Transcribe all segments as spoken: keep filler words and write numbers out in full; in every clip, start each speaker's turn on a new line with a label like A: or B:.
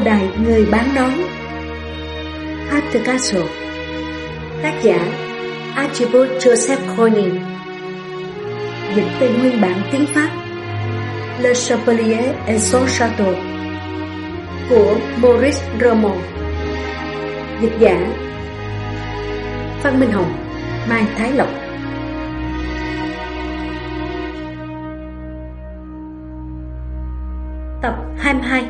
A: đài người bán nón. At the Castle. Tác giả Archibald Joseph Corning. Dịch từ nguyên bản tiếng Pháp Le Chapelier et son Château của Maurice Roman. Dịch giả Phan Minh Hồng, Mai Thái Lộc. Tập hai mươi hai.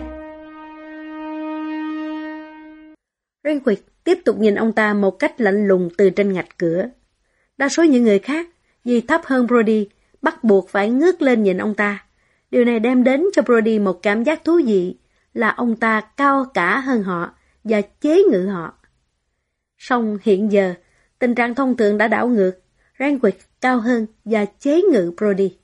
A: Renwick tiếp tục nhìn ông ta một cách lạnh lùng từ trên ngạch cửa. Đa số những người khác, vì thấp hơn Brody, bắt buộc phải ngước lên nhìn ông ta. Điều này đem đến cho Brody một cảm giác thú vị là ông ta cao cả hơn họ và chế ngự họ. Song hiện giờ, tình trạng thông thường đã đảo ngược. Renwick cao hơn và chế ngự Brody.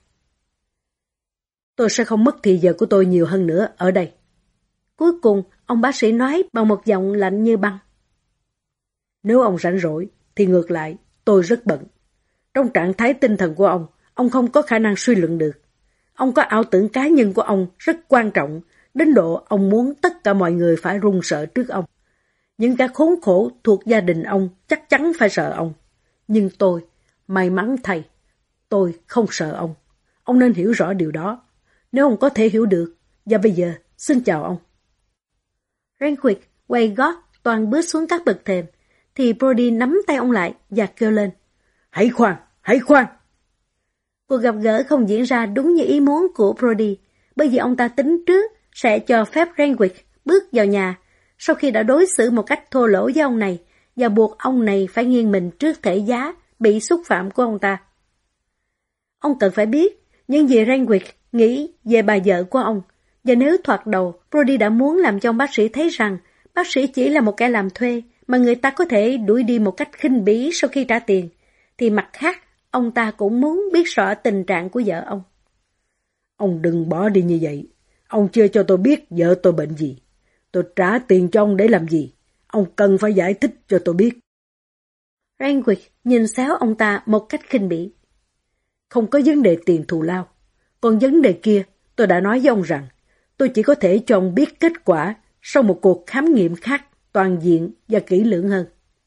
A: Tôi sẽ không mất thì giờ của tôi nhiều hơn nữa ở đây. Cuối cùng, ông bác sĩ nói bằng một giọng lạnh như băng. Nếu ông rảnh rỗi, thì ngược lại, tôi rất bận. Trong trạng thái tinh thần của ông, ông không có khả năng suy luận được. Ông có ảo tưởng cá nhân của ông rất quan trọng, đến độ ông muốn tất cả mọi người phải run sợ trước ông. Những kẻ khốn khổ thuộc gia đình ông chắc chắn phải sợ ông. Nhưng tôi, may mắn thay, tôi không sợ ông. Ông nên hiểu rõ điều đó. Nếu ông có thể hiểu được, và bây giờ, xin chào ông. Renwick quay gót toàn bước xuống các bậc thềm, thì Brody nắm tay ông lại và kêu lên. Hãy khoan, hãy khoan. Cuộc gặp gỡ không diễn ra đúng như ý muốn của Brody, bởi vì ông ta tính trước sẽ cho phép Renwick bước vào nhà sau khi đã đối xử một cách thô lỗ với ông này và buộc ông này phải nghiêng mình trước thể giá bị xúc phạm của ông ta. Ông cần phải biết những gì Renwick nghĩ về bà vợ của ông, và nếu thoạt đầu Brody đã muốn làm cho ông bác sĩ thấy rằng bác sĩ chỉ là một kẻ làm thuê mà người ta có thể đuổi đi một cách khinh bỉ sau khi trả tiền, thì mặt khác ông ta cũng muốn biết rõ tình trạng của vợ ông. Ông đừng bỏ đi như vậy. Ông chưa cho tôi biết vợ tôi bệnh gì. Tôi trả tiền cho ông để làm gì? Ông cần phải giải thích cho tôi biết. Renwick nhìn xéo ông ta một cách khinh bỉ. Không có vấn đề tiền thù lao. Còn vấn đề kia, tôi đã nói với ông rằng tôi chỉ có thể cho ông biết kết quả sau một cuộc khám nghiệm khác, toàn diện và kỹ lưỡng hơn.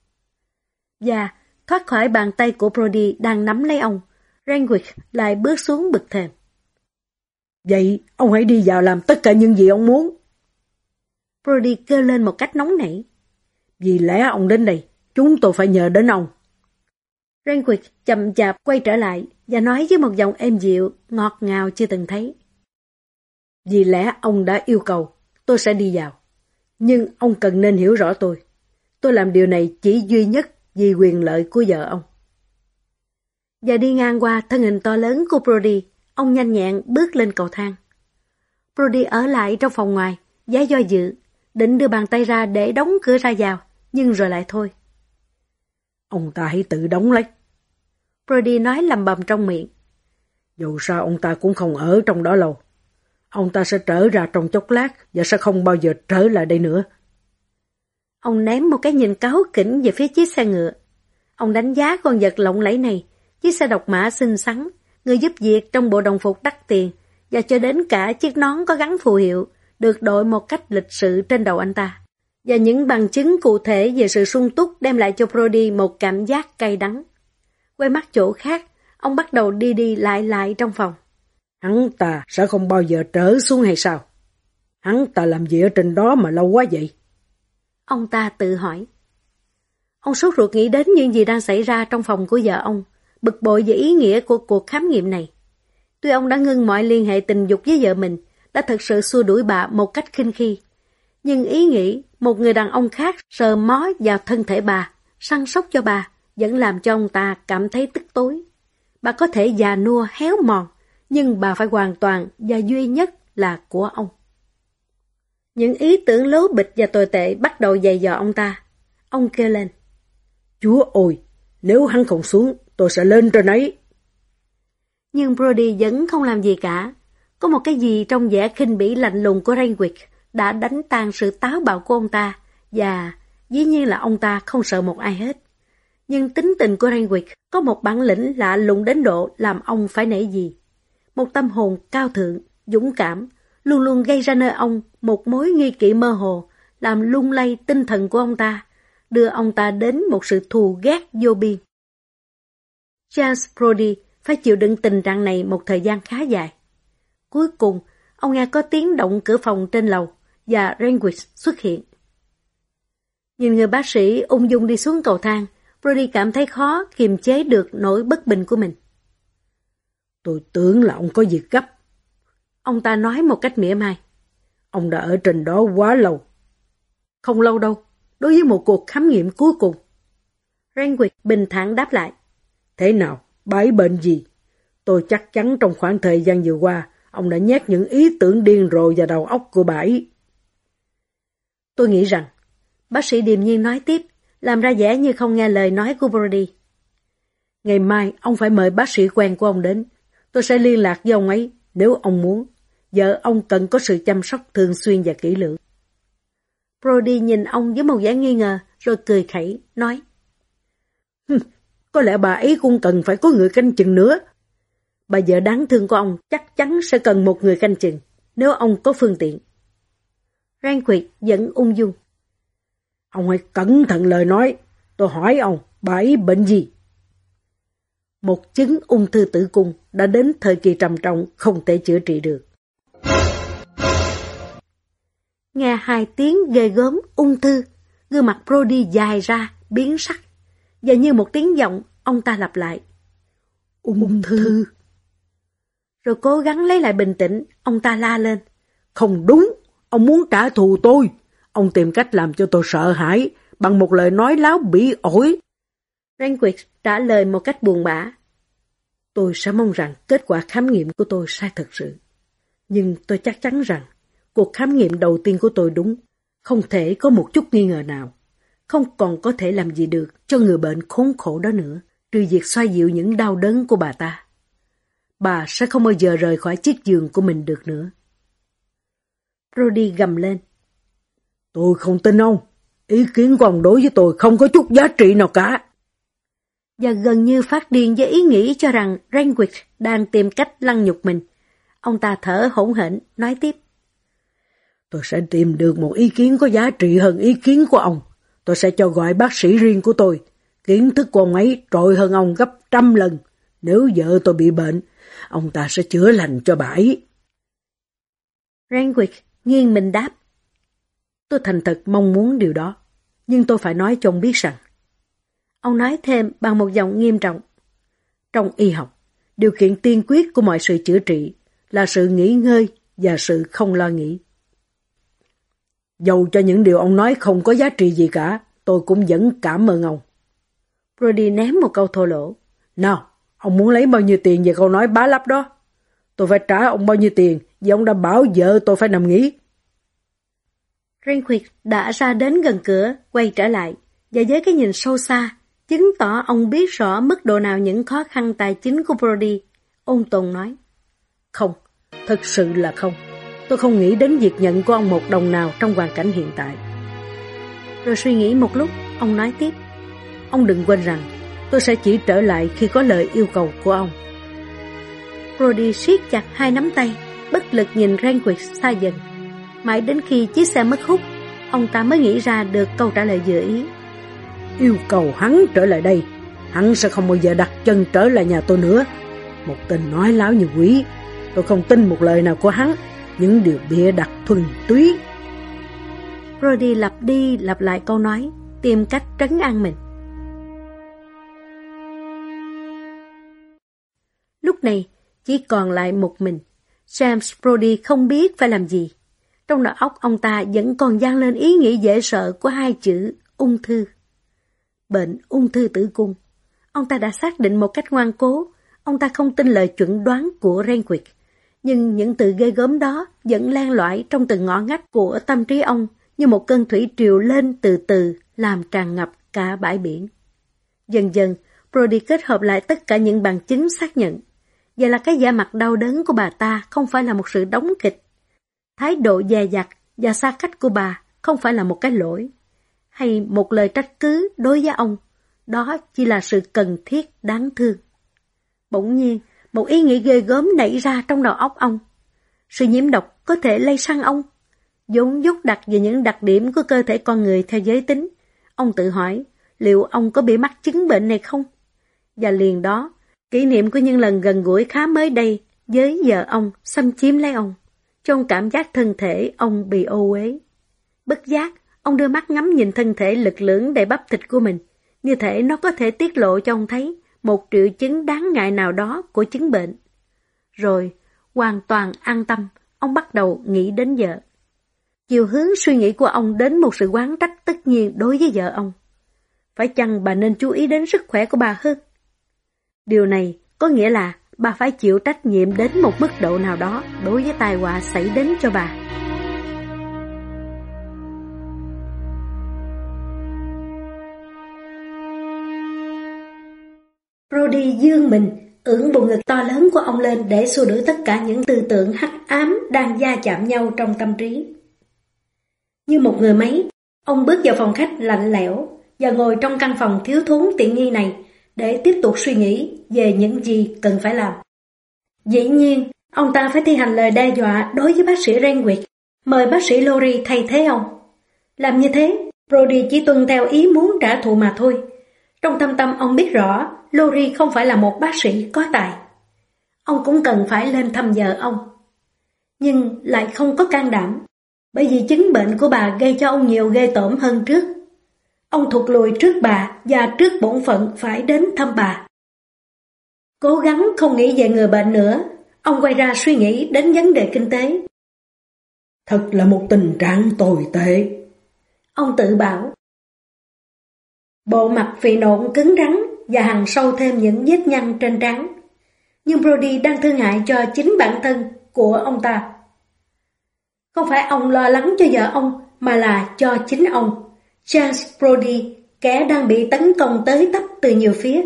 A: Và thoát khỏi bàn tay của Brody đang nắm lấy ông, Renwick lại bước xuống bậc thềm. Vậy, ông hãy đi vào làm tất cả những gì ông muốn. Brody kêu lên một cách nóng nảy. Vì lẽ ông đến đây, chúng tôi phải nhờ đến ông. Renwick chậm chạp quay trở lại và nói với một giọng êm dịu, ngọt ngào chưa từng thấy. Vì lẽ ông đã yêu cầu, tôi sẽ đi vào. Nhưng ông cần nên hiểu rõ tôi. Tôi làm điều này chỉ duy nhất vì quyền lợi của vợ ông. Và đi ngang qua thân hình to lớn của Brody, ông nhanh nhẹn bước lên cầu thang. Brody ở lại trong phòng ngoài, giá do dự, định đưa bàn tay ra để đóng cửa ra vào, nhưng rồi lại thôi. Ông ta hãy tự đóng lấy. Brody nói lầm bầm trong miệng. Dù sao ông ta cũng không ở trong đó lâu. Ông ta sẽ trở ra trong chốc lát và sẽ không bao giờ trở lại đây nữa. Ông ném một cái nhìn cáu kỉnh về phía chiếc xe ngựa. Ông đánh giá con vật lộng lẫy này, chiếc xe độc mã xinh xắn, người giúp việc trong bộ đồng phục đắt tiền, và cho đến cả chiếc nón có gắn phù hiệu, được đội một cách lịch sự trên đầu anh ta. Và những bằng chứng cụ thể về sự sung túc đem lại cho Brody một cảm giác cay đắng. Quay mắt chỗ khác, ông bắt đầu đi đi lại lại trong phòng. Hắn ta sẽ không bao giờ trở xuống hay sao? Hắn ta làm gì ở trên đó mà lâu quá vậy? Ông ta tự hỏi. Ông sốt ruột nghĩ đến những gì đang xảy ra trong phòng của vợ ông, bực bội về ý nghĩa của cuộc khám nghiệm này. Tuy ông đã ngưng mọi liên hệ tình dục với vợ mình, đã thực sự xua đuổi bà một cách khinh khi, nhưng ý nghĩ một người đàn ông khác sờ mó vào thân thể bà, săn sóc cho bà, vẫn làm cho ông ta cảm thấy tức tối. Bà có thể già nua héo mòn, nhưng bà phải hoàn toàn và duy nhất là của ông. Những ý tưởng lố bịch và tồi tệ bắt đầu giày dò ông ta. Ông kêu lên. Chúa ơi, nếu hắn không xuống, tôi sẽ lên trên ấy. Nhưng Brody vẫn không làm gì cả. Có một cái gì trong vẻ khinh bỉ lạnh lùng của Renwick đã đánh tan sự táo bạo của ông ta, và dĩ nhiên là ông ta không sợ một ai hết. Nhưng tính tình của Renwick có một bản lĩnh lạ lùng đến độ làm ông phải nể gì. Một tâm hồn cao thượng, dũng cảm, luôn luôn gây ra nơi ông một mối nghi kỵ mơ hồ, làm lung lay tinh thần của ông ta, đưa ông ta đến một sự thù ghét vô biên. Charles Brody phải chịu đựng tình trạng này một thời gian khá dài. Cuối cùng, ông nghe có tiếng động cửa phòng trên lầu và Renwick xuất hiện. Nhìn người bác sĩ ung dung đi xuống cầu thang, Brody cảm thấy khó kiềm chế được nỗi bất bình của mình.
B: Tôi tưởng là ông có việc gấp.
A: Ông ta nói một cách mỉa mai.
B: Ông đã ở trên đó quá lâu.
A: Không lâu đâu, đối với một cuộc khám nghiệm cuối cùng. Renwick bình thản đáp lại.
B: Thế nào, bà ấy bệnh gì? Tôi chắc chắn trong khoảng thời gian vừa qua, ông đã nhét những ý tưởng điên rồ vào đầu óc của bà ấy.
A: Tôi nghĩ rằng, bác sĩ điềm nhiên nói tiếp, làm ra vẻ như không nghe lời nói của Brody.
B: Ngày mai, ông phải mời bác sĩ quen của ông đến. Tôi sẽ liên lạc với ông ấy, nếu ông muốn. Vợ ông cần có sự chăm sóc thường xuyên và kỹ lưỡng.
A: Brody nhìn ông với một vẻ nghi ngờ, rồi cười khẩy, nói.
B: Có lẽ bà ấy cũng cần phải có người canh chừng nữa. Bà vợ đáng thương của ông chắc chắn sẽ cần một người canh chừng, nếu ông có phương tiện.
A: Renwick vẫn ung dung.
B: Ông hãy cẩn thận lời nói. Tôi hỏi ông, bà ấy bệnh gì?
A: Một chứng ung thư tử cung đã đến thời kỳ trầm trọng không thể chữa trị được. Nghe hai tiếng ghê gớm ung thư, gương mặt Brody dài ra, biến sắc. Và như một tiếng giọng, ông ta lặp lại.
B: Ung, ung thư.
A: Rồi cố gắng lấy lại bình tĩnh, ông ta la lên.
B: Không đúng, ông muốn trả thù tôi. Ông tìm cách làm cho tôi sợ hãi, bằng một lời nói láo bỉ ổi.
A: Renwick trả lời một cách buồn bã.
B: Tôi sẽ mong rằng kết quả khám nghiệm của tôi sai thật sự. Nhưng tôi chắc chắn rằng cuộc khám nghiệm đầu tiên của tôi đúng, không thể có một chút nghi ngờ nào. Không còn có thể làm gì được cho người bệnh khốn khổ đó nữa, trừ việc xoa dịu những đau đớn của bà ta. Bà sẽ không bao giờ rời khỏi chiếc giường của mình được nữa.
A: Brody gầm lên.
B: Tôi không tin ông. Ý kiến của ông đối với tôi không có chút giá trị nào cả.
A: Và gần như phát điên với ý nghĩ cho rằng Renwick đang tìm cách lăng nhục mình. Ông ta thở hổn hển, nói tiếp.
B: Tôi sẽ tìm được một ý kiến có giá trị hơn ý kiến của ông. Tôi sẽ cho gọi bác sĩ riêng của tôi. Kiến thức của ông ấy trội hơn ông gấp trăm lần. Nếu vợ tôi bị bệnh, ông ta sẽ chữa lành cho bà ấy.
A: Renwick nghiêng mình đáp.
B: Tôi thành thật mong muốn điều đó. Nhưng tôi phải nói cho ông biết rằng.
A: Ông nói thêm bằng một giọng nghiêm trọng.
B: Trong y học, điều kiện tiên quyết của mọi sự chữa trị là sự nghỉ ngơi và sự không lo nghĩ. Dầu cho những điều ông nói không có giá trị gì cả, tôi cũng vẫn cảm ơn ông.
A: Brody ném một câu thô lỗ.
B: Nào, ông muốn lấy bao nhiêu tiền về câu nói bá lắp đó? Tôi phải trả ông bao nhiêu tiền vì ông đã bảo vợ tôi phải nằm nghỉ.
A: Renwick đã ra đến gần cửa, quay trở lại, và với cái nhìn sâu xa, chứng tỏ ông biết rõ mức độ nào những khó khăn tài chính của Brody. Ôn tồn nói.
B: Không, thật sự là không. Tôi không nghĩ đến việc nhận của ông một đồng nào trong hoàn cảnh hiện tại.
A: Rồi suy nghĩ một lúc, ông nói tiếp.
B: Ông đừng quên rằng, tôi sẽ chỉ trở lại khi có lời yêu cầu của ông.
A: Brody siết chặt hai nắm tay, bất lực nhìn Renwick xa dần. Mãi đến khi chiếc xe mất hút, ông ta mới nghĩ ra được câu trả lời vừa ý.
B: Yêu cầu hắn trở lại đây, hắn sẽ không bao giờ đặt chân trở lại nhà tôi nữa. Một tên nói láo như quỷ. Tôi không tin một lời nào của hắn, những điều bịa đặt thuần túy.
A: Brody lặp đi lặp lại câu nói, tìm cách trấn an mình. Lúc này, chỉ còn lại một mình. James Brody không biết phải làm gì. Trong đầu óc ông ta vẫn còn vang lên ý nghĩ dễ sợ của hai chữ ung thư. Bệnh ung thư tử cung. Ông ta đã xác định một cách ngoan cố. Ông ta không tin lời chuẩn đoán của Renwick. Nhưng những từ ghê gớm đó vẫn len lỏi trong từng ngõ ngách của tâm trí ông như một cơn thủy triều lên từ từ làm tràn ngập cả bãi biển. Dần dần, Brody kết hợp lại tất cả những bằng chứng xác nhận. Vậy là cái da mặt đau đớn của bà ta không phải là một sự đóng kịch. Thái độ dè dặt và xa cách của bà không phải là một cái lỗi, hay một lời trách cứ đối với ông. Đó chỉ là sự cần thiết đáng thương. Bỗng nhiên, một ý nghĩ ghê gớm nảy ra trong đầu óc ông. Sự nhiễm độc có thể lây sang ông. vốn dốt đặt về những đặc điểm của cơ thể con người theo giới tính. Ông tự hỏi, liệu ông có bị mắc chứng bệnh này không? Và liền đó, kỷ niệm của những lần gần gũi khá mới đây với vợ ông xâm chiếm lấy ông, cho ông cảm giác thân thể ông bị ô uế. Bất giác, ông đưa mắt ngắm nhìn thân thể lực lưỡng đầy bắp thịt của mình, như thể nó có thể tiết lộ cho ông thấy một triệu chứng đáng ngại nào đó của chứng bệnh. Rồi, hoàn toàn an tâm, ông bắt đầu nghĩ đến vợ. Chiều hướng suy nghĩ của ông đến một sự oán trách tất nhiên đối với vợ ông. Phải chăng bà nên chú ý đến sức khỏe của bà hơn? Điều này có nghĩa là bà phải chịu trách nhiệm đến một mức độ nào đó đối với tai họa xảy đến cho bà. Brody dương mình, ưỡn bộ ngực to lớn của ông lên để xua đuổi tất cả những tư tưởng hắc ám đang va chạm nhau trong tâm trí. Như một người máy, ông bước vào phòng khách lạnh lẽo và ngồi trong căn phòng thiếu thốn tiện nghi này để tiếp tục suy nghĩ về những gì cần phải làm. Dĩ nhiên, ông ta phải thi hành lời đe dọa đối với bác sĩ Renwick, mời bác sĩ Lowry thay thế ông. Làm như thế, Brody chỉ tuân theo ý muốn trả thù mà thôi. Trong thâm tâm ông biết rõ Lowry không phải là một bác sĩ có tài. Ông cũng cần phải lên thăm vợ ông. Nhưng lại không có can đảm, bởi vì chứng bệnh của bà gây cho ông nhiều ghê tởm hơn trước. Ông thụt lùi trước bà và trước bổn phận phải đến thăm bà. Cố gắng không nghĩ về người bệnh nữa, ông quay ra suy nghĩ đến vấn đề kinh tế.
B: Thật là một tình trạng tồi tệ,
A: ông tự bảo. Bộ mặt phì nộn cứng rắn và hằn sâu thêm những vết nhăn trên trán. Nhưng Brody đang thương hại cho chính bản thân của ông ta. Không phải ông lo lắng cho vợ ông, mà là cho chính ông, Charles Brody, kẻ đang bị tấn công tới tấp từ nhiều phía.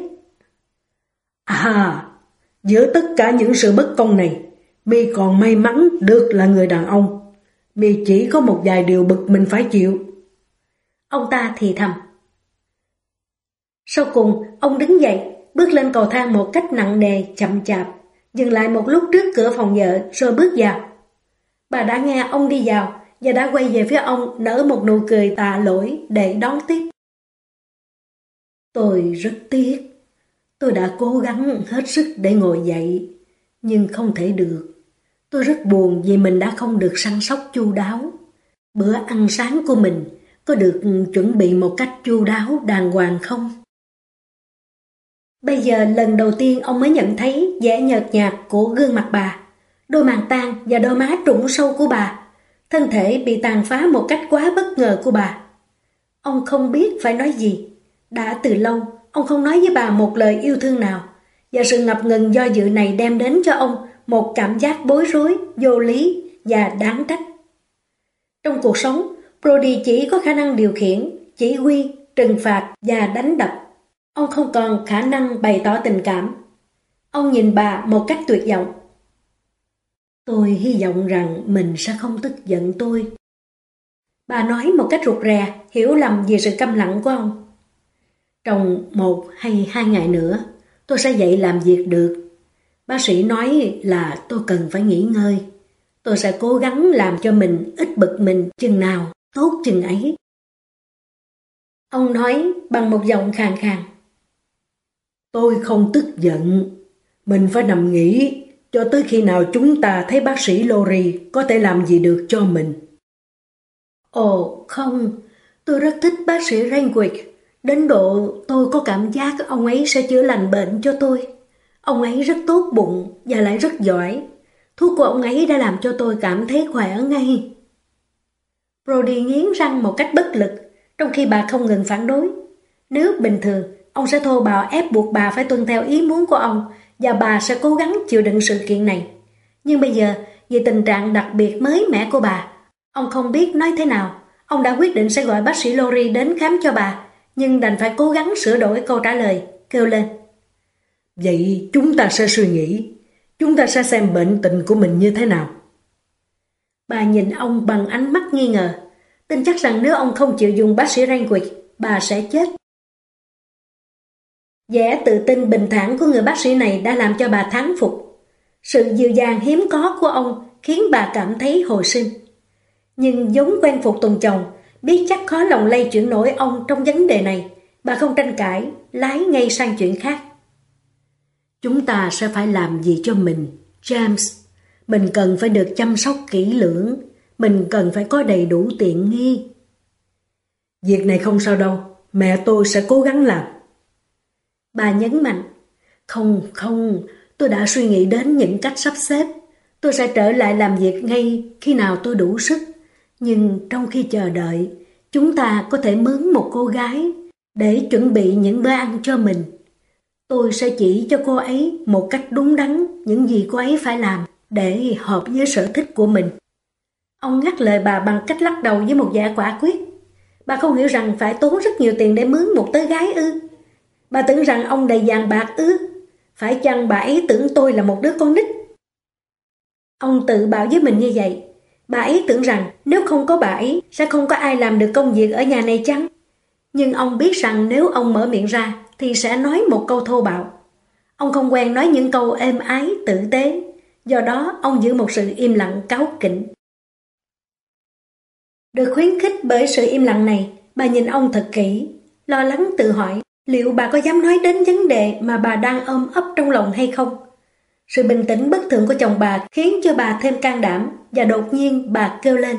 B: À, giữa tất cả những sự bất công này, mi còn may mắn được là người đàn ông. Mi chỉ có một vài điều bực mình phải chịu.
A: Ông ta thì thầm. Sau cùng, ông đứng dậy, bước lên cầu thang một cách nặng nề, chậm chạp, dừng lại một lúc trước cửa phòng vợ rồi bước vào. Bà đã nghe ông đi vào và đã quay về phía ông nở một nụ cười tạ lỗi để đón tiếp.
B: Tôi rất tiếc. Tôi đã cố gắng hết sức để ngồi dậy, nhưng không thể được. Tôi rất buồn vì mình đã không được săn sóc chu đáo. Bữa ăn sáng của mình có được chuẩn bị một cách chu đáo đàng hoàng không?
A: Bây giờ lần đầu tiên ông mới nhận thấy vẻ nhợt nhạt của gương mặt bà, đôi màng tan và đôi má trũng sâu của bà, thân thể bị tàn phá một cách quá bất ngờ của bà. Ông không biết phải nói gì. Đã từ lâu, ông không nói với bà một lời yêu thương nào, và sự ngập ngừng do dự này đem đến cho ông một cảm giác bối rối, vô lý và đáng trách. Trong cuộc sống, Brody chỉ có khả năng điều khiển, chỉ huy, trừng phạt và đánh đập. Ông không còn khả năng bày tỏ tình cảm. Ông nhìn bà một cách tuyệt vọng.
B: Tôi hy vọng rằng mình sẽ không tức giận tôi.
A: Bà nói một cách rụt rè, hiểu lầm về sự câm lặng của ông.
B: Trong một hay hai ngày nữa, tôi sẽ dậy làm việc được. Bác sĩ nói là tôi cần phải nghỉ ngơi. Tôi sẽ cố gắng làm cho mình ít bực mình chừng nào, tốt chừng ấy.
A: Ông nói bằng một giọng khàn khàn.
B: Tôi không tức giận. Mình phải nằm nghỉ cho tới khi nào chúng ta thấy bác sĩ Lowry có thể làm gì được cho mình.
A: Ồ không, tôi rất thích bác sĩ Renwick. Đến độ tôi có cảm giác ông ấy sẽ chữa lành bệnh cho tôi. Ông ấy rất tốt bụng và lại rất giỏi. Thuốc của ông ấy đã làm cho tôi cảm thấy khỏe ngay. Brody nghiến răng một cách bất lực, trong khi bà không ngừng phản đối. Nếu bình thường, ông sẽ thô bạo ép buộc bà phải tuân theo ý muốn của ông, và bà sẽ cố gắng chịu đựng sự kiện này. Nhưng bây giờ, vì tình trạng đặc biệt mới mẻ của bà, ông không biết nói thế nào. Ông đã quyết định sẽ gọi bác sĩ Lowry đến khám cho bà, nhưng đành phải cố gắng sửa đổi câu trả lời, kêu lên.
B: Vậy chúng ta sẽ suy nghĩ, chúng ta sẽ xem bệnh tình của mình như thế nào.
A: Bà nhìn ông bằng ánh mắt nghi ngờ, tin chắc rằng nếu ông không chịu dùng bác sĩ Renwick, bà sẽ chết. Vẻ tự tin bình thản của người bác sĩ này đã làm cho bà thán phục. Sự dịu dàng hiếm có của ông khiến bà cảm thấy hồi sinh. Nhưng vốn quen phục tùng chồng, biết chắc khó lòng lay chuyển nổi ông trong vấn đề này, bà không tranh cãi, lái ngay sang chuyện khác.
B: Chúng ta sẽ phải làm gì cho mình, James? Mình cần phải được chăm sóc kỹ lưỡng, mình cần phải có đầy đủ tiện nghi. Việc này không sao đâu, mẹ tôi sẽ cố gắng làm.
A: Bà nhấn mạnh, không, không, tôi đã suy nghĩ đến những cách sắp xếp. Tôi sẽ trở lại làm việc ngay khi nào tôi đủ sức. Nhưng trong khi chờ đợi, chúng ta có thể mướn một cô gái để chuẩn bị những bữa ăn cho mình. Tôi sẽ chỉ cho cô ấy một cách đúng đắn những gì cô ấy phải làm để hợp với sở thích của mình. Ông ngắt lời bà bằng cách lắc đầu với một vẻ quả quyết. Bà không hiểu rằng phải tốn rất nhiều tiền để mướn một tớ gái ư? Bà tưởng rằng ông đầy vàng bạc ư? Phải chăng bà ấy tưởng tôi là một đứa con nít? Ông tự bảo với mình như vậy. Bà ấy tưởng rằng nếu không có bà ấy sẽ không có ai làm được công việc ở nhà này chăng? Nhưng ông biết rằng nếu ông mở miệng ra thì sẽ nói một câu thô bạo. Ông không quen nói những câu êm ái, tử tế. Do đó ông giữ một sự im lặng cáu kỉnh. Được khuyến khích bởi sự im lặng này, bà nhìn ông thật kỹ, lo lắng tự hỏi liệu bà có dám nói đến vấn đề mà bà đang ôm ấp trong lòng hay không. Sự bình tĩnh bất thường của chồng bà khiến cho bà thêm can đảm và đột nhiên bà kêu lên.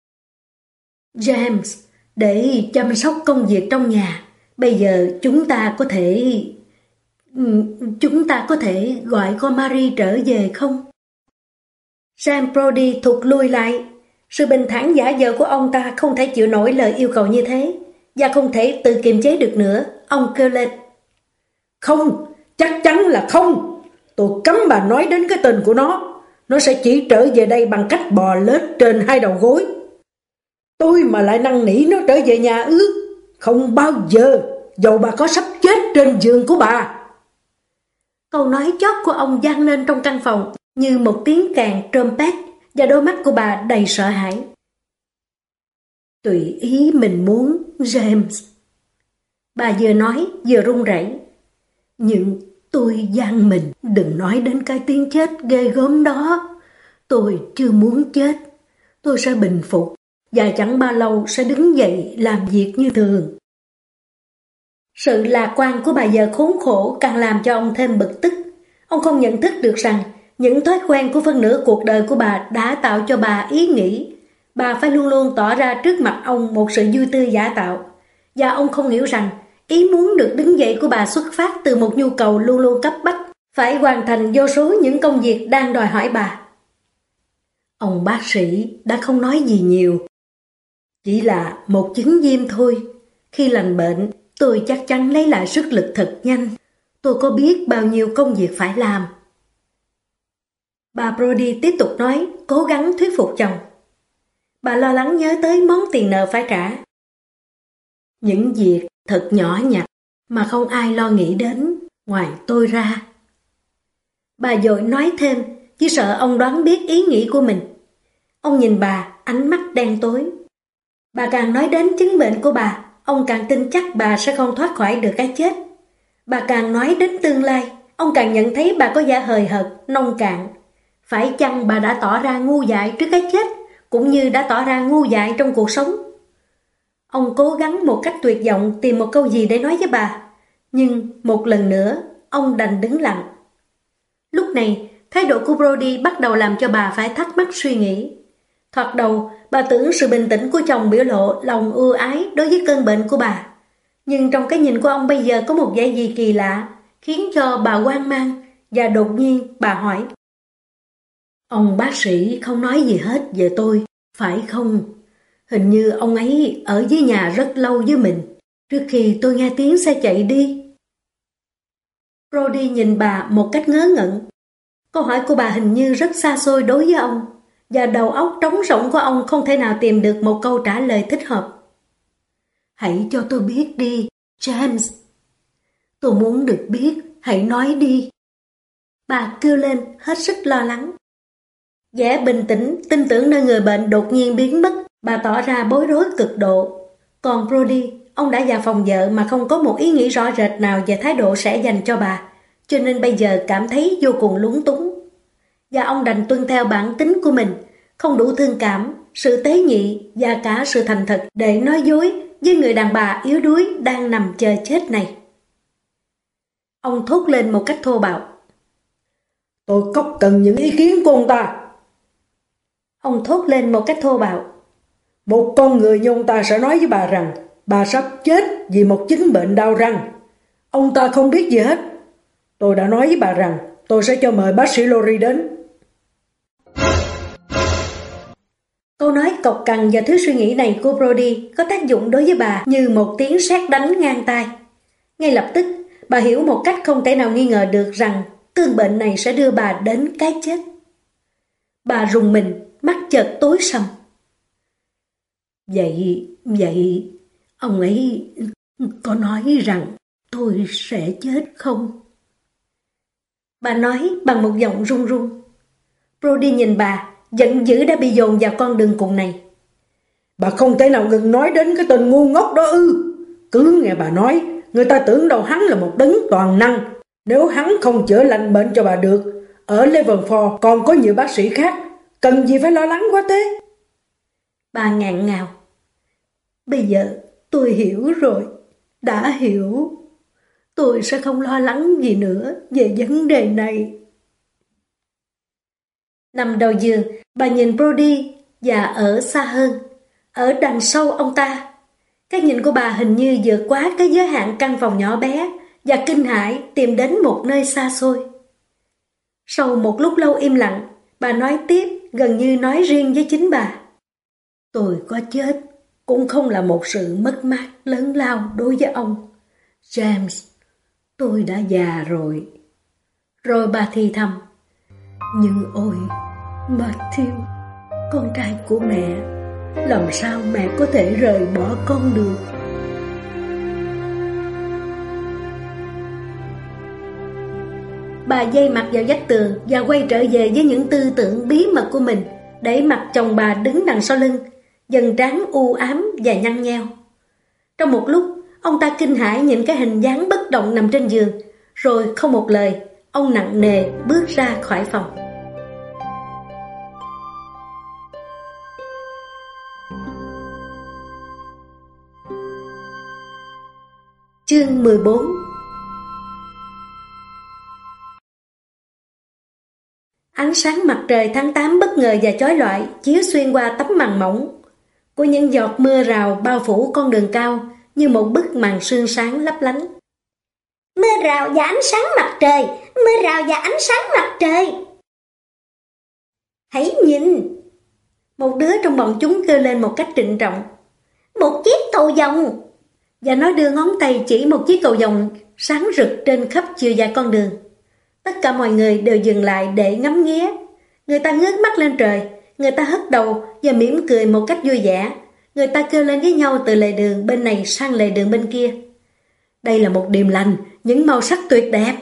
A: James, để chăm sóc công việc trong nhà, bây giờ chúng ta có thể... Chúng ta có thể gọi con Marie trở về không? Sam Brody thụt lui lại. Sự bình thản giả dờ của ông ta không thể chịu nổi lời yêu cầu như thế, và không thể tự kiềm chế được nữa. Ông kêu lên.
B: Không, chắc chắn là không. Tôi cấm bà nói đến cái tên của nó. Nó sẽ chỉ trở về đây bằng cách bò lết trên hai đầu gối. Tôi mà lại năn nỉ nó trở về nhà ư? Không bao giờ, dầu bà có sắp chết trên giường của bà.
A: Câu nói chót của ông vang lên trong căn phòng như một tiếng kèn trumpet, và đôi mắt của bà đầy sợ hãi.
B: Tùy ý mình muốn, James.
A: Bà vừa nói vừa run rẩy.
B: Nhưng tôi van mình đừng nói đến cái tiếng chết ghê gớm đó. Tôi chưa muốn chết. Tôi sẽ bình phục và chẳng bao lâu sẽ đứng dậy làm việc như thường.
A: Sự lạc quan của bà giờ khốn khổ càng làm cho ông thêm bực tức. Ông không nhận thức được rằng những thói quen của phân nửa cuộc đời của bà đã tạo cho bà ý nghĩ bà phải luôn luôn tỏ ra trước mặt ông một sự vui tươi giả tạo. Và ông không hiểu rằng ý muốn được đứng dậy của bà xuất phát từ một nhu cầu luôn luôn cấp bách, phải hoàn thành vô số những công việc đang đòi hỏi bà.
B: Ông bác sĩ đã không nói gì nhiều. Chỉ là một chứng viêm thôi. Khi lành bệnh, tôi chắc chắn lấy lại sức lực thật nhanh. Tôi có biết bao nhiêu công việc phải làm.
A: Bà Brody tiếp tục nói, cố gắng thuyết phục chồng. Bà lo lắng nhớ tới món tiền nợ phải trả.
B: Những việc thật nhỏ nhặt mà không ai lo nghĩ đến ngoài tôi ra.
A: Bà vội nói thêm, chỉ sợ ông đoán biết ý nghĩ của mình. Ông nhìn bà, ánh mắt đen tối. Bà càng nói đến chứng bệnh của bà, ông càng tin chắc bà sẽ không thoát khỏi được cái chết. Bà càng nói đến tương lai, ông càng nhận thấy bà có vẻ hời hợt, nông cạn. Phải chăng bà đã tỏ ra ngu dại trước cái chết, cũng như đã tỏ ra ngu dại trong cuộc sống? Ông cố gắng một cách tuyệt vọng tìm một câu gì để nói với bà, nhưng một lần nữa, ông đành đứng lặng. Lúc này, thái độ của Brody bắt đầu làm cho bà phải thắc mắc suy nghĩ. Thoạt đầu, bà tưởng sự bình tĩnh của chồng biểu lộ lòng ưu ái đối với cơn bệnh của bà. Nhưng trong cái nhìn của ông bây giờ có một vẻ gì kỳ lạ, khiến cho bà hoang mang, và đột nhiên bà hỏi.
B: Ông bác sĩ không nói gì hết về tôi, phải không? Hình như ông ấy ở dưới nhà rất lâu với mình, trước khi tôi nghe tiếng xe chạy đi.
A: Brody nhìn bà một cách ngớ ngẩn. Câu hỏi của bà hình như rất xa xôi đối với ông, và đầu óc trống rỗng của ông không thể nào tìm được một câu trả lời thích hợp.
B: Hãy cho tôi biết đi, James. Tôi muốn được biết, hãy nói đi.
A: Bà kêu lên hết sức lo lắng. Vẻ bình tĩnh, tin tưởng nơi người bệnh đột nhiên biến mất, bà tỏ ra bối rối cực độ. Còn Brody, ông đã vào phòng vợ mà không có một ý nghĩ rõ rệt nào về thái độ sẽ dành cho bà, cho nên bây giờ cảm thấy vô cùng lúng túng. Và ông đành tuân theo bản tính của mình, không đủ thương cảm, sự tế nhị và cả sự thành thật để nói dối với người đàn bà yếu đuối đang nằm chờ chết này. Ông thốt lên một cách thô bạo.
B: Tôi không cần những ý kiến của ông ta.
A: Ông thốt lên một cách thô bạo.
B: Một con người như ông ta sẽ nói với bà rằng bà sắp chết vì một chứng bệnh đau răng. Ông ta không biết gì hết. Tôi đã nói với bà rằng tôi sẽ cho mời bác sĩ Lori đến.
A: Câu nói cộc cằn và thứ suy nghĩ này của Brody có tác dụng đối với bà như một tiếng sét đánh ngang tai. Ngay lập tức, bà hiểu một cách không thể nào nghi ngờ được rằng cơn bệnh này sẽ đưa bà đến cái chết. Bà rùng mình, mắt chợt tối sầm.
B: Vậy, vậy, ông ấy có nói rằng tôi sẽ chết không?
A: Bà nói bằng một giọng run run. Brody nhìn bà, giận dữ đã bị dồn vào con đường cùng này.
B: Bà không thể nào ngừng nói đến cái tên ngu ngốc đó ư? Cứ nghe bà nói, người ta tưởng đâu hắn là một đấng toàn năng. Nếu hắn không chữa lành bệnh cho bà được, ở Level bốn còn có nhiều bác sĩ khác, cần gì phải lo lắng quá thế?
A: Bà ngạn ngào.
B: Bây giờ tôi hiểu rồi, đã hiểu. Tôi sẽ không lo lắng gì nữa về vấn đề này.
A: Nằm đầu giường, bà nhìn Brody và ở xa hơn, ở đằng sau ông ta. Cái nhìn của bà hình như vượt quá cái giới hạn căn phòng nhỏ bé và kinh hãi tìm đến một nơi xa xôi. Sau một lúc lâu im lặng, bà nói tiếp gần như nói riêng với chính bà.
B: Tôi có chết cũng không là một sự mất mát lớn lao đối với ông. James, tôi đã già rồi.
A: Rồi bà thì thầm.
B: Nhưng ôi, Matthew, con trai của mẹ, làm sao mẹ có thể rời bỏ con được?
A: Bà dây mặt vào vách tường và quay trở về với những tư tưởng bí mật của mình, để mặc chồng bà đứng đằng sau lưng, dần trán u ám và nhăn nheo. Trong một lúc, ông ta kinh hãi nhìn cái hình dáng bất động nằm trên giường, rồi không một lời, ông nặng nề bước ra khỏi phòng. Chương mười bốn. Ánh sáng mặt trời tháng tám bất ngờ và chói lọi chiếu xuyên qua tấm màn mỏng của những giọt mưa rào bao phủ con đường cao như một bức màn sương sáng lấp lánh.
C: Mưa rào và ánh sáng mặt trời, mưa rào và ánh sáng mặt trời.
A: Hãy nhìn! Một đứa trong bọn chúng kêu lên một cách trịnh trọng.
C: Một chiếc cầu vồng!
A: Và nó đưa ngón tay chỉ một chiếc cầu vồng sáng rực trên khắp chiều dài con đường. Tất cả mọi người đều dừng lại để ngắm nghía. Người ta ngước mắt lên trời, người ta hất đầu và mỉm cười một cách vui vẻ. Người ta kêu lên với nhau từ lề đường bên này sang lề đường bên kia. Đây là một điềm lành, những màu sắc tuyệt đẹp.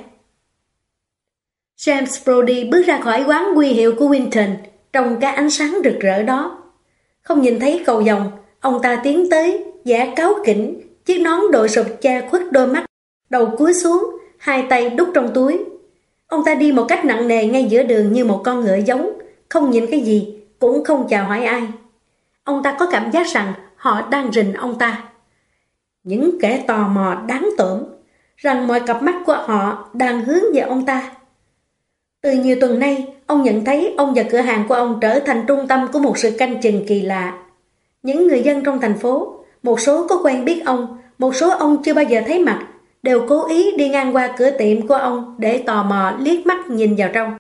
A: James Brody bước ra khỏi quán huy hiệu của Winton trong cái ánh sáng rực rỡ đó. Không nhìn thấy cầu vồng, ông ta tiến tới, vẻ cáu kỉnh, chiếc nón đội sụp che khuất đôi mắt, đầu cúi xuống, hai tay đút trong túi. Ông ta đi một cách nặng nề ngay giữa đường như một con ngựa giống, không nhìn cái gì, cũng không chào hỏi ai. Ông ta có cảm giác rằng họ đang rình ông ta. Những kẻ tò mò đáng tởm, rằng mọi cặp mắt của họ đang hướng về ông ta. Từ nhiều tuần nay, ông nhận thấy ông và cửa hàng của ông trở thành trung tâm của một sự canh chừng kỳ lạ. Những người dân trong thành phố, một số có quen biết ông, một số ông chưa bao giờ thấy mặt, đều cố ý đi ngang qua cửa tiệm của ông để tò mò liếc mắt nhìn vào trong.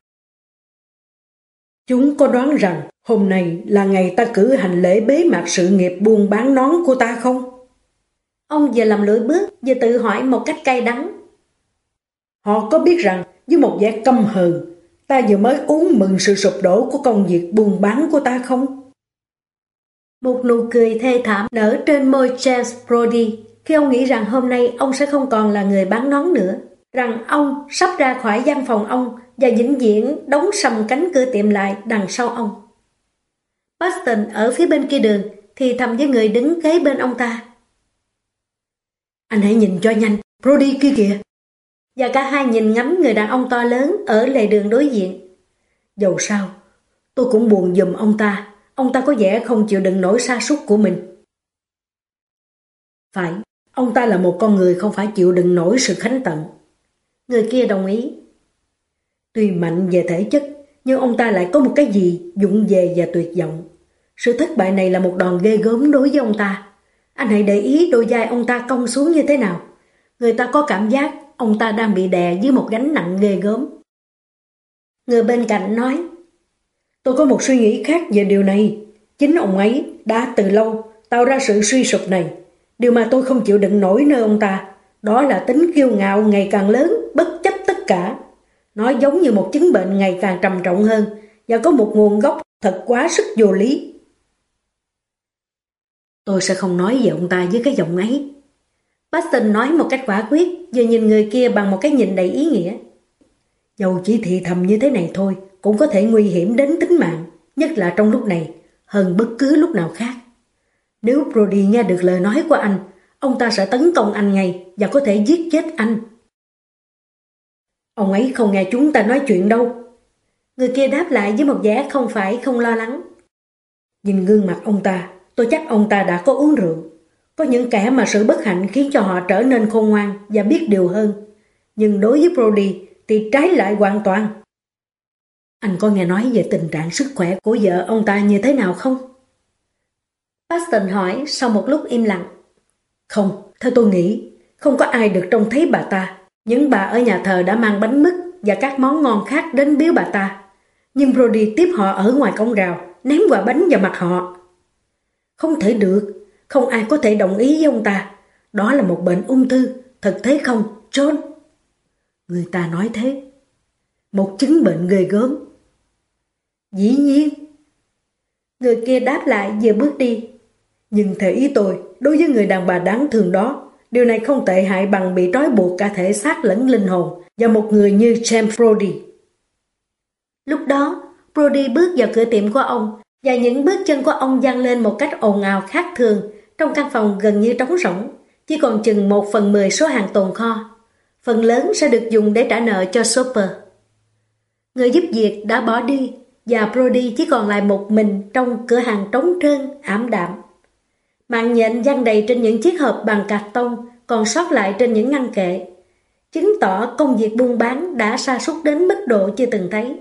B: Chúng có đoán rằng hôm nay là ngày ta cử hành lễ bế mạc sự nghiệp buôn bán nón của ta không?
A: Ông vừa làm lưỡi bước, vừa tự hỏi một cách cay đắng.
B: Họ có biết rằng với một vẻ căm hờn, ta vừa mới uống mừng sự sụp đổ của công việc buôn bán của ta không?
A: Một nụ cười thê thảm nở trên môi James Brody khi ông nghĩ rằng hôm nay ông sẽ không còn là người bán nón nữa, rằng ông sắp ra khỏi văn phòng ông và vĩnh viễn đóng sầm cánh cửa tiệm lại đằng sau ông. Boston ở phía bên kia đường thì thầm với người đứng kế bên ông ta.
B: Anh hãy nhìn cho nhanh, Brody kia kìa.
A: Và cả hai nhìn ngắm người đàn ông to lớn ở lề đường đối diện.
B: Dầu sao, tôi cũng buồn giùm ông ta. Ông ta có vẻ không chịu đựng nổi sa sút của mình. Phải, ông ta là một con người không phải chịu đựng nổi sự khánh tận.
A: Người kia đồng ý.
B: Tuy mạnh về thể chất, nhưng ông ta lại có một cái gì vụng về và tuyệt vọng. Sự thất bại này là một đòn ghê gớm đối với ông ta. Anh hãy để ý đôi vai ông ta cong xuống như thế nào. Người ta có cảm giác ông ta đang bị đè dưới một gánh nặng ghê gớm.
A: Người bên cạnh nói,
B: tôi có một suy nghĩ khác về điều này. Chính ông ấy đã từ lâu tạo ra sự suy sụp này. Điều mà tôi không chịu đựng nổi nơi ông ta, đó là tính kiêu ngạo ngày càng lớn, bất chấp tất cả. Nó giống như một chứng bệnh ngày càng trầm trọng hơn và có một nguồn gốc thật quá sức vô lý.
A: Tôi sẽ không nói về ông ta với cái giọng ấy. Baston nói một cách quả quyết, vừa nhìn người kia bằng một cái nhìn đầy ý nghĩa.
B: Dầu chỉ thì thầm như thế này thôi, cũng có thể nguy hiểm đến tính mạng, nhất là trong lúc này, hơn bất cứ lúc nào khác. Nếu Brody nghe được lời nói của anh, ông ta sẽ tấn công anh ngay và có thể giết chết anh. Ông ấy không nghe chúng ta nói chuyện đâu.
A: Người kia đáp lại với một vẻ không phải không lo lắng.
B: Nhìn gương mặt ông ta, tôi chắc ông ta đã có uống rượu. Có những kẻ mà sự bất hạnh khiến cho họ trở nên khôn ngoan và biết điều hơn. Nhưng đối với Brody thì trái lại hoàn toàn. Anh có nghe nói về tình trạng sức khỏe của vợ ông ta như thế nào không?
A: Baston hỏi sau một lúc im lặng.
B: Không, theo tôi nghĩ, không có ai được trông thấy bà ta. Những bà ở nhà thờ đã mang bánh mứt và các món ngon khác đến biếu bà ta. Nhưng Brody tiếp họ ở ngoài cổng rào, ném quả bánh vào mặt họ. Không thể được, không ai có thể đồng ý với ông ta. Đó là một bệnh ung thư, thật thế không, John? Người ta nói thế. Một chứng bệnh ghê gớm. Dĩ nhiên.
A: Người kia đáp lại vừa bước đi.
B: Nhưng theo ý tôi, đối với người đàn bà đáng thương đó, điều này không tệ hại bằng bị trói buộc cả thể xác lẫn linh hồn và một người như James Brody.
A: Lúc đó, Brody bước vào cửa tiệm của ông và những bước chân của ông vang lên một cách ồn ào khác thường trong căn phòng gần như trống rỗng, chỉ còn chừng một phần mười số hàng tồn kho. Phần lớn sẽ được dùng để trả nợ cho shopper. Người giúp việc đã bỏ đi và Brody chỉ còn lại một mình trong cửa hàng trống trơn, ảm đạm. Mạng nhện văng đầy trên những chiếc hộp bằng cạc tông còn sót lại trên những ngăn kệ, chứng tỏ công việc buôn bán đã sa sút đến mức độ chưa từng thấy.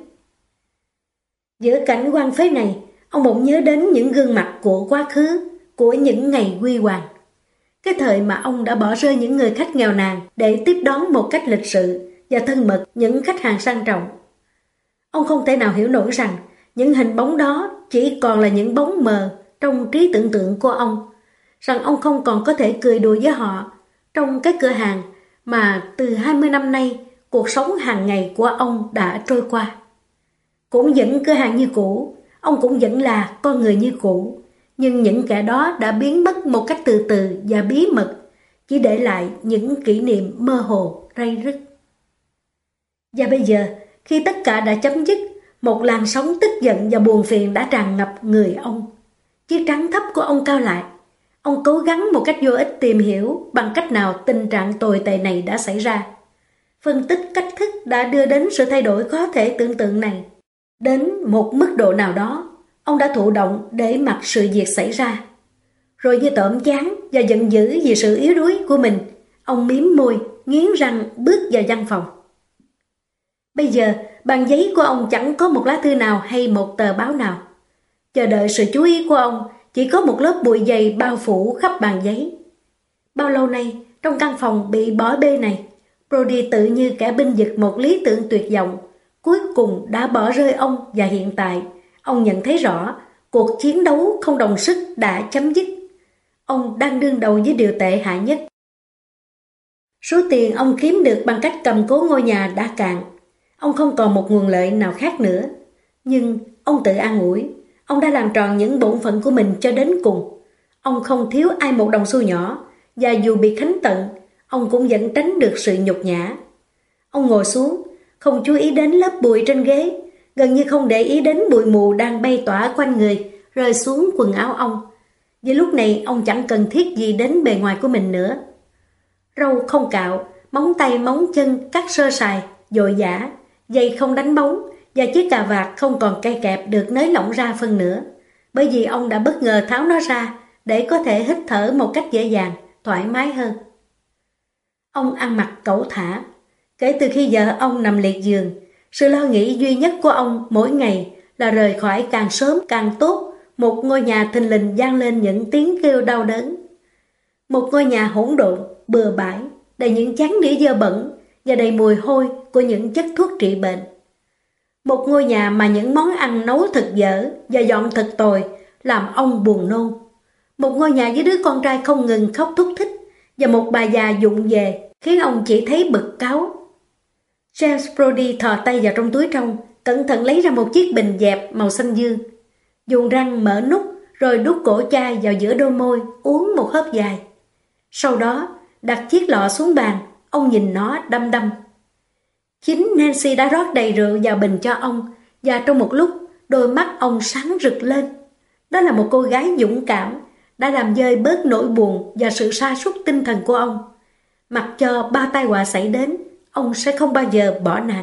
A: Giữa cảnh hoang phế này, ông bỗng nhớ đến những gương mặt của quá khứ, của những ngày huy hoàng. Cái thời mà ông đã bỏ rơi những người khách nghèo nàn để tiếp đón một cách lịch sự và thân mật những khách hàng sang trọng. Ông không thể nào hiểu nổi rằng những hình bóng đó chỉ còn là những bóng mờ trong trí tưởng tượng của ông, rằng ông không còn có thể cười đùa với họ trong cái cửa hàng mà từ hai mươi năm nay cuộc sống hàng ngày của ông đã trôi qua. Cũng vẫn cửa hàng như cũ, ông cũng vẫn là con người như cũ, nhưng những kẻ đó đã biến mất một cách từ từ và bí mật, chỉ để lại những kỷ niệm mơ hồ, ray rứt. Và bây giờ, khi tất cả đã chấm dứt, một làn sóng tức giận và buồn phiền đã tràn ngập người ông. Chiếc trán thấp của ông cao lại. Ông cố gắng một cách vô ích tìm hiểu bằng cách nào tình trạng tồi tệ này đã xảy ra. Phân tích cách thức đã đưa đến sự thay đổi khó thể tưởng tượng này. Đến một mức độ nào đó, ông đã thụ động để mặc sự việc xảy ra. Rồi như tởm chán và giận dữ vì sự yếu đuối của mình, ông miếm môi, nghiến răng bước vào văn phòng. Bây giờ, bàn giấy của ông chẳng có một lá thư nào hay một tờ báo nào. Chờ đợi sự chú ý của ông, chỉ có một lớp bụi dày bao phủ khắp bàn giấy. Bao lâu nay, trong căn phòng bị bỏ bê này, Brody tự như kẻ binh vực một lý tưởng tuyệt vọng, cuối cùng đã bỏ rơi ông và hiện tại, ông nhận thấy rõ cuộc chiến đấu không đồng sức đã chấm dứt. Ông đang đương đầu với điều tệ hại nhất. Số tiền ông kiếm được bằng cách cầm cố ngôi nhà đã cạn. Ông không còn một nguồn lợi nào khác nữa. Nhưng ông tự an ủi, ông đã làm tròn những bổn phận của mình cho đến cùng. Ông không thiếu ai một đồng xu nhỏ, và dù bị khánh tận, ông cũng vẫn tránh được sự nhục nhã. Ông ngồi xuống, không chú ý đến lớp bụi trên ghế, gần như không để ý đến bụi mù đang bay tỏa quanh người, rơi xuống quần áo ông. Vì lúc này ông chẳng cần thiết gì đến bề ngoài của mình nữa. Râu không cạo, móng tay móng chân cắt sơ sài, dội dã, giày không đánh bóng và chiếc cà vạt không còn cay kẹp được nới lỏng ra phân nữa. bởi vì ông đã bất ngờ tháo nó ra để có thể hít thở một cách dễ dàng, thoải mái hơn. Ông ăn mặc cẩu thả. Kể từ khi vợ ông nằm liệt giường, sự lo nghĩ duy nhất của ông mỗi ngày là rời khỏi càng sớm càng tốt một ngôi nhà thình lình vang lên những tiếng kêu đau đớn. Một ngôi nhà hỗn độn, bừa bãi, đầy những chén đĩa dơ bẩn và đầy mùi hôi của những chất thuốc trị bệnh. Một ngôi nhà mà những món ăn nấu thật dở và dọn thật tồi làm ông buồn nôn. Một ngôi nhà với đứa con trai không ngừng khóc thúc thích và một bà già vụng về khiến ông chỉ thấy bực cáu. James Brody thò tay vào trong túi trong, cẩn thận lấy ra một chiếc bình dẹp màu xanh dương. Dùng răng mở nút rồi đút cổ chai vào giữa đôi môi, uống một hớp dài. Sau đó đặt chiếc lọ xuống bàn, ông nhìn nó đăm đăm. Chính Nancy đã rót đầy rượu vào bình cho ông, và trong một lúc đôi mắt ông sáng rực lên. Đó là một cô gái dũng cảm, đã làm vơi bớt nỗi buồn và sự sa sút tinh thần của ông. Mặc cho ba tai họa xảy đến, ông sẽ không bao giờ bỏ nàng.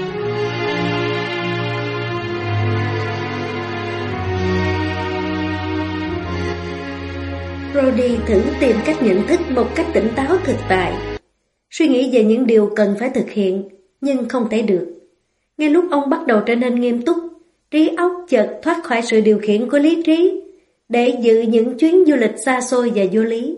A: Brody thử tìm cách nhận thức một cách tỉnh táo thực tại, suy nghĩ về những điều cần phải thực hiện, nhưng không thể được. Ngay lúc ông bắt đầu trở nên nghiêm túc, trí óc chợt thoát khỏi sự điều khiển của lý trí để dự những chuyến du lịch xa xôi và vô lý.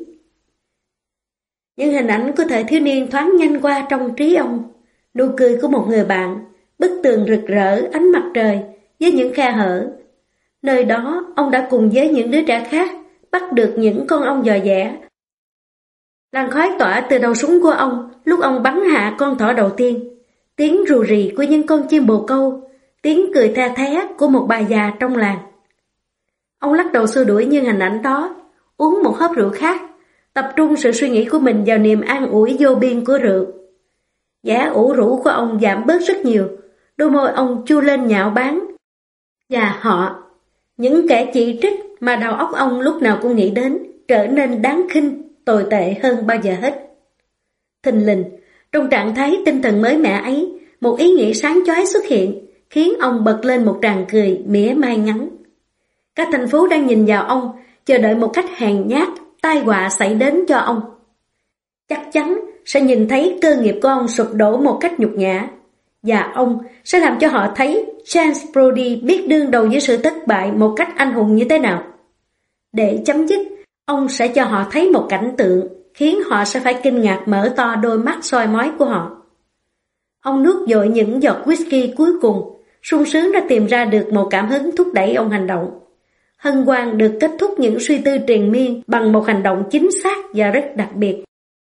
A: Những hình ảnh của thời thiếu niên thoáng nhanh qua trong trí ông. Nụ cười của một người bạn, bức tường rực rỡ ánh mặt trời với những khe hở. Nơi đó ông đã cùng với những đứa trẻ khác bắt được những con ong giò ghẻ. Làn khói tỏa từ đầu súng của ông lúc ông bắn hạ con thỏ đầu tiên. Tiếng rù rì của những con chim bồ câu, tiếng cười the thé của một bà già trong làng. Ông lắc đầu xua đuổi những hình ảnh đó, uống một hớp rượu khác, tập trung sự suy nghĩ của mình vào niềm an ủi vô biên của rượu. Vẻ ủ rũ của ông giảm bớt rất nhiều, đôi môi ông chu lên nhạo báng. Và họ, những kẻ chỉ trích mà đầu óc ông lúc nào cũng nghĩ đến, trở nên đáng khinh, tồi tệ hơn bao giờ hết. Thình lình, trong trạng thái tinh thần mới mẻ ấy, một ý nghĩ sáng chói xuất hiện, khiến ông bật lên một tràng cười mỉa mai ngắn. Cả thành phố đang nhìn vào ông, chờ đợi một cách hèn nhát, tai họa xảy đến cho ông. Chắc chắn sẽ nhìn thấy cơ nghiệp của ông sụp đổ một cách nhục nhã, và ông sẽ làm cho họ thấy James Brody biết đương đầu với sự thất bại một cách anh hùng như thế nào. Để chấm dứt, ông sẽ cho họ thấy một cảnh tượng khiến họ sẽ phải kinh ngạc mở to đôi mắt soi mói của họ. Ông nuốt dội những giọt whisky cuối cùng, sung sướng đã tìm ra được một cảm hứng thúc đẩy ông hành động. Hân hoan được kết thúc những suy tư triền miên bằng một hành động chính xác và rất đặc biệt.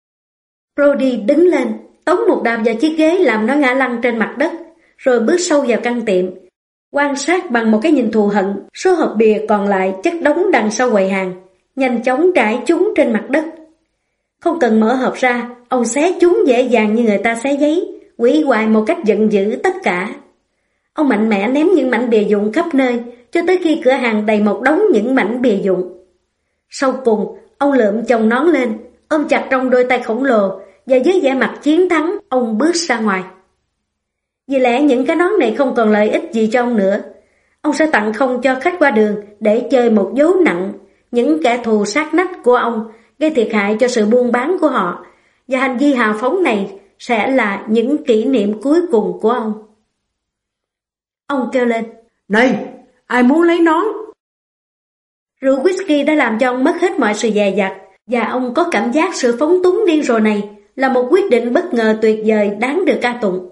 A: Brody đứng lên, tống một đạp vào chiếc ghế làm nó ngã lăn trên mặt đất, rồi bước sâu vào căn tiệm, quan sát bằng một cái nhìn thù hận số hộp bìa còn lại chất đống đằng sau quầy hàng, nhanh chóng trải chúng trên mặt đất. Không cần mở hộp ra, ông xé chúng dễ dàng như người ta xé giấy, hủy hoại một cách giận dữ tất cả. Ông mạnh mẽ ném những mảnh bìa vụn khắp nơi, cho tới khi cửa hàng đầy một đống những mảnh bìa vụn. Sau cùng, ông lượm chồng nón lên, ôm chặt trong đôi tay khổng lồ, và với vẻ mặt chiến thắng, ông bước ra ngoài. Vì lẽ những cái nón này không còn lợi ích gì cho ông nữa. Ông sẽ tặng không cho khách qua đường để chơi một vố nặng, những kẻ thù sát nách của ông gây thiệt hại cho sự buôn bán của họ, và hành vi hào phóng này sẽ là những kỷ niệm cuối cùng của ông. Ông kêu lên,
B: này, ai muốn lấy nón?
A: Rượu whisky đã làm cho ông mất hết mọi sự dè dặt, và ông có cảm giác sự phóng túng điên rồ này là một quyết định bất ngờ tuyệt vời đáng được ca tụng.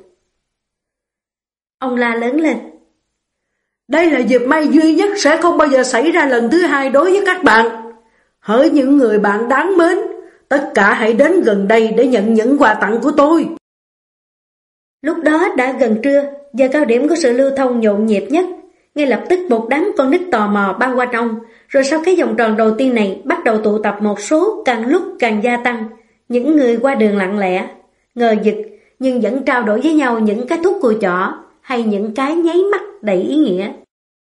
A: Ông la lớn lên,
B: đây là dịp may duy nhất sẽ không bao giờ xảy ra lần thứ hai đối với các bạn. Hỡi những người bạn đáng mến, tất cả hãy đến gần đây để nhận những quà tặng của tôi.
A: Lúc đó đã gần trưa, giờ cao điểm của sự lưu thông nhộn nhịp nhất. Ngay lập tức một đám con nít tò mò bao quanh ông, rồi sau cái vòng tròn đầu tiên này bắt đầu tụ tập một số càng lúc càng gia tăng. Những người qua đường lặng lẽ, ngờ vực, nhưng vẫn trao đổi với nhau những cái thúc cùi chỏ hay những cái nháy mắt đầy ý nghĩa.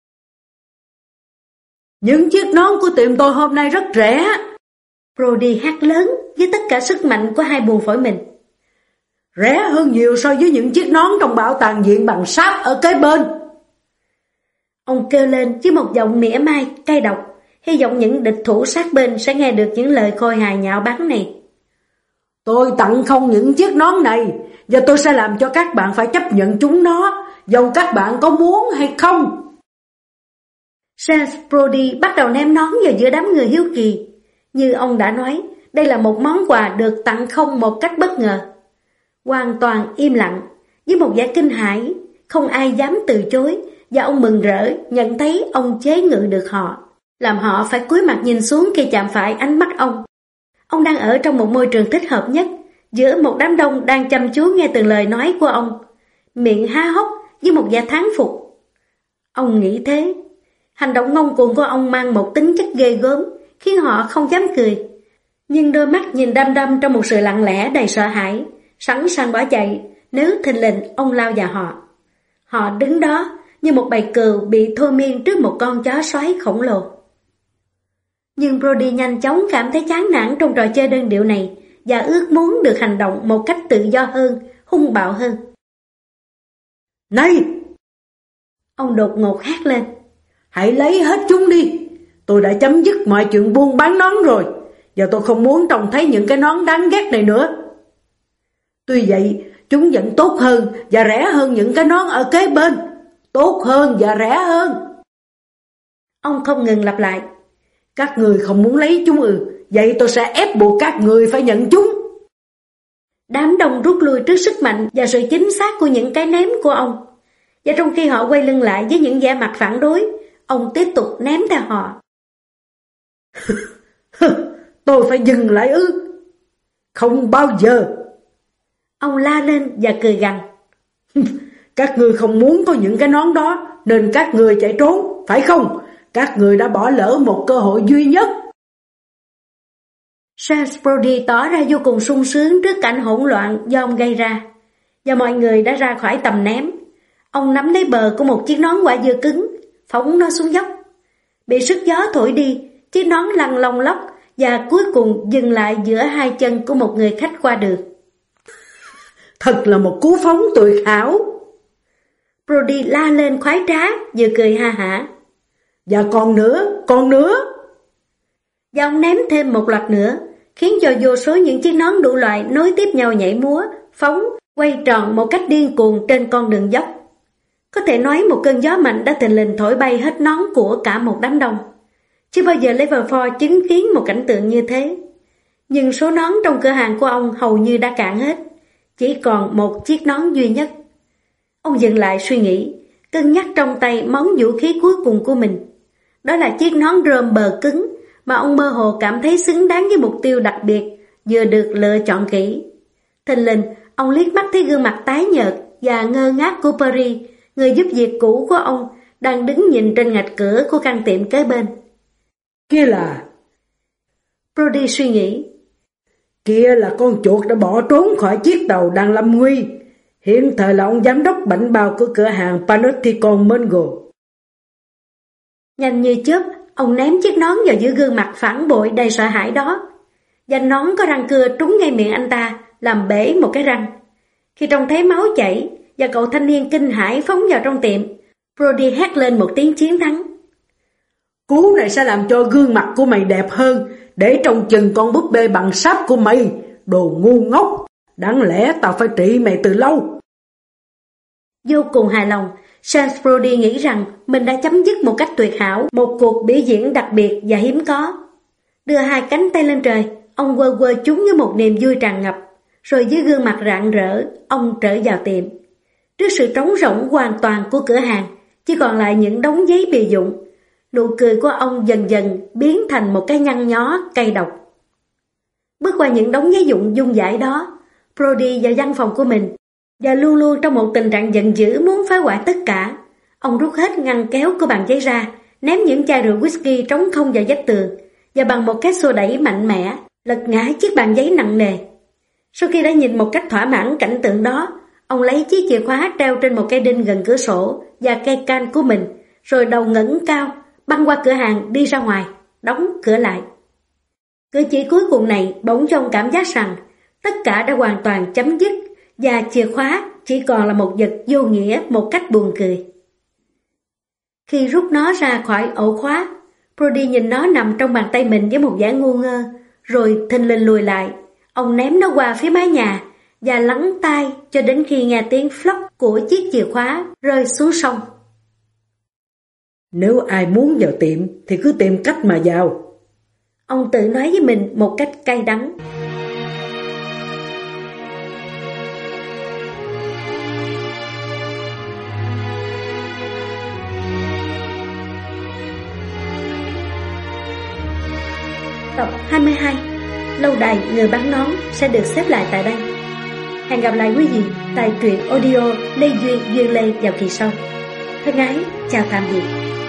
B: Những chiếc nón của tiệm tôi hôm nay rất rẻ.
A: Brody hát lớn với tất cả sức mạnh của hai buồng phổi mình.
B: Rẻ hơn nhiều so với những chiếc nón trong bảo tàng viện bằng sáp ở kế bên.
A: Ông kêu lên với một giọng mỉa mai, cay độc, hy vọng những địch thủ sát bên sẽ nghe được những lời khôi hài nhạo báng này.
B: Tôi tặng không những chiếc nón này, và tôi sẽ làm cho các bạn phải chấp nhận chúng nó, dầu các bạn có muốn hay không.
A: James Brody bắt đầu ném nón vào giữa đám người hiếu kỳ. Như ông đã nói, đây là một món quà được tặng không một cách bất ngờ. Hoàn toàn im lặng, với một vẻ kinh hãi, không ai dám từ chối, và ông mừng rỡ nhận thấy ông chế ngự được họ, làm họ phải cúi mặt nhìn xuống khi chạm phải ánh mắt ông. Ông đang ở trong một môi trường thích hợp nhất, giữa một đám đông đang chăm chú nghe từng lời nói của ông, miệng há hốc với một vẻ thán phục. Ông nghĩ thế. Hành động ngông cuồng của ông mang một tính chất ghê gớm, khiến họ không dám cười. Nhưng đôi mắt nhìn đăm đăm trong một sự lặng lẽ đầy sợ hãi, sẵn sàng bỏ chạy nếu thình lình ông lao vào họ. Họ đứng đó như một bầy cừu bị thôi miên trước một con chó sói khổng lồ. Nhưng Brody nhanh chóng cảm thấy chán nản trong trò chơi đơn điệu này và ước muốn được hành động một cách tự do hơn, hung bạo hơn.
B: Này!
A: Ông đột ngột hét lên.
B: Hãy lấy hết chúng đi. Tôi đã chấm dứt mọi chuyện buôn bán nón rồi, và tôi không muốn trông thấy những cái nón đáng ghét này nữa. Tuy vậy, chúng vẫn tốt hơn và rẻ hơn những cái nón ở kế bên. Tốt hơn và rẻ hơn.
A: Ông không ngừng lặp lại.
B: Các người không muốn lấy chúng ư, vậy tôi sẽ ép buộc các người phải nhận chúng.
A: Đám đông rút lui trước sức mạnh và sự chính xác của những cái ném của ông. Và trong khi họ quay lưng lại với những vẻ mặt phản đối, ông tiếp tục ném theo họ.
B: Tôi phải dừng lại ư? Không bao giờ.
A: Ông la lên và cười gằn.
B: Các người không muốn có những cái nón đó, nên các người chạy trốn, phải không? Các người đã bỏ lỡ một cơ hội duy nhất.
A: James Brody tỏ ra vô cùng sung sướng trước cảnh hỗn loạn do ông gây ra, và mọi người đã ra khỏi tầm ném. Ông nắm lấy bờ của một chiếc nón quả dưa cứng, phóng nó xuống dốc. Bị sức gió thổi đi, chiếc nón lăn lông lóc và cuối cùng dừng lại giữa hai chân của một người khách qua đường.
B: Thật là một cú phóng tuyệt hảo.
A: Brody la lên khoái trá, vừa cười ha hả.
B: Và còn nữa, còn nữa.
A: Và ông ném thêm một loạt nữa, khiến cho vô số những chiếc nón đủ loại nối tiếp nhau nhảy múa, phóng, quay tròn một cách điên cuồng trên con đường dốc. Có thể nói một cơn gió mạnh đã thình lình thổi bay hết nón của cả một đám đông. Chưa bao giờ Leverford chứng kiến một cảnh tượng như thế. Nhưng số nón trong cửa hàng của ông hầu như đã cạn hết, chỉ còn một chiếc nón duy nhất. Ông dừng lại suy nghĩ, cân nhắc trong tay món vũ khí cuối cùng của mình. Đó là chiếc nón rơm bờ cứng mà ông mơ hồ cảm thấy xứng đáng với mục tiêu đặc biệt vừa được lựa chọn kỹ. Thình lình, ông liếc mắt thấy gương mặt tái nhợt và ngơ ngác của Perry, người giúp việc cũ của ông, đang đứng nhìn trên ngạch cửa của căn tiệm kế bên.
B: Kia là...
A: Brody suy nghĩ.
B: Kia là con chuột đã bỏ trốn khỏi chiếc tàu đang lâm nguy. Hiện thời là ông giám đốc bảnh bao của cửa hàng Panopticon Mungo.
A: Nhanh như chớp, ông ném chiếc nón vào giữa gương mặt phản bội đầy sợ hãi đó. Và nón có răng cưa trúng ngay miệng anh ta, làm bể một cái răng. Khi trông thấy máu chảy và cậu thanh niên kinh hãi phóng vào trong tiệm, Brody hét lên một tiếng chiến thắng.
B: Cú này sẽ làm cho gương mặt của mày đẹp hơn, để trông chừng con búp bê bằng sáp của mày, đồ ngu ngốc. Đáng lẽ tao phải trị mày từ lâu.
A: Vô cùng hài lòng, James Brody nghĩ rằng mình đã chấm dứt một cách tuyệt hảo một cuộc biểu diễn đặc biệt và hiếm có. Đưa hai cánh tay lên trời, ông quơ quơ chúng với một niềm vui tràn ngập, rồi với gương mặt rạng rỡ, ông trở vào tiệm. Trước sự trống rỗng hoàn toàn của cửa hàng, chỉ còn lại những đống giấy bìa dụng. Nụ cười của ông dần dần biến thành một cái nhăn nhó cay độc. Bước qua những đống giấy dụng dung dãi đó, Brody vào văn phòng của mình, và luôn luôn trong một tình trạng giận dữ muốn phá hoại tất cả. Ông rút hết ngăn kéo của bàn giấy ra, ném những chai rượu whisky trống không vào vách tường, và bằng một cái xô đẩy mạnh mẽ, lật ngã chiếc bàn giấy nặng nề. Sau khi đã nhìn một cách thỏa mãn cảnh tượng đó, ông lấy chiếc chìa khóa treo trên một cây đinh gần cửa sổ và cây can của mình, rồi đầu ngẩng cao, băng qua cửa hàng đi ra ngoài, đóng cửa lại. Cử chỉ cuối cùng này bỗng cho ông cảm giác rằng tất cả đã hoàn toàn chấm dứt, và chìa khóa chỉ còn là một vật vô nghĩa một cách buồn cười. Khi rút nó ra khỏi ổ khóa, Brody nhìn nó nằm trong bàn tay mình với một vẻ ngu ngơ, rồi thình lình lùi lại. Ông ném nó qua phía mái nhà và lắng tai cho đến khi nghe tiếng phloc của chiếc chìa khóa rơi xuống sông.
B: Nếu ai muốn vào tiệm thì cứ tìm cách mà vào.
A: Ông tự nói với mình một cách cay đắng. Tập hai mươi hai, Lâu đài người bán nón sẽ được xếp lại tại đây. Hẹn gặp lại quý vị tại truyện audio Lê Duyên Duyên Lê vào kỳ sau. Thân ái, chào tạm biệt.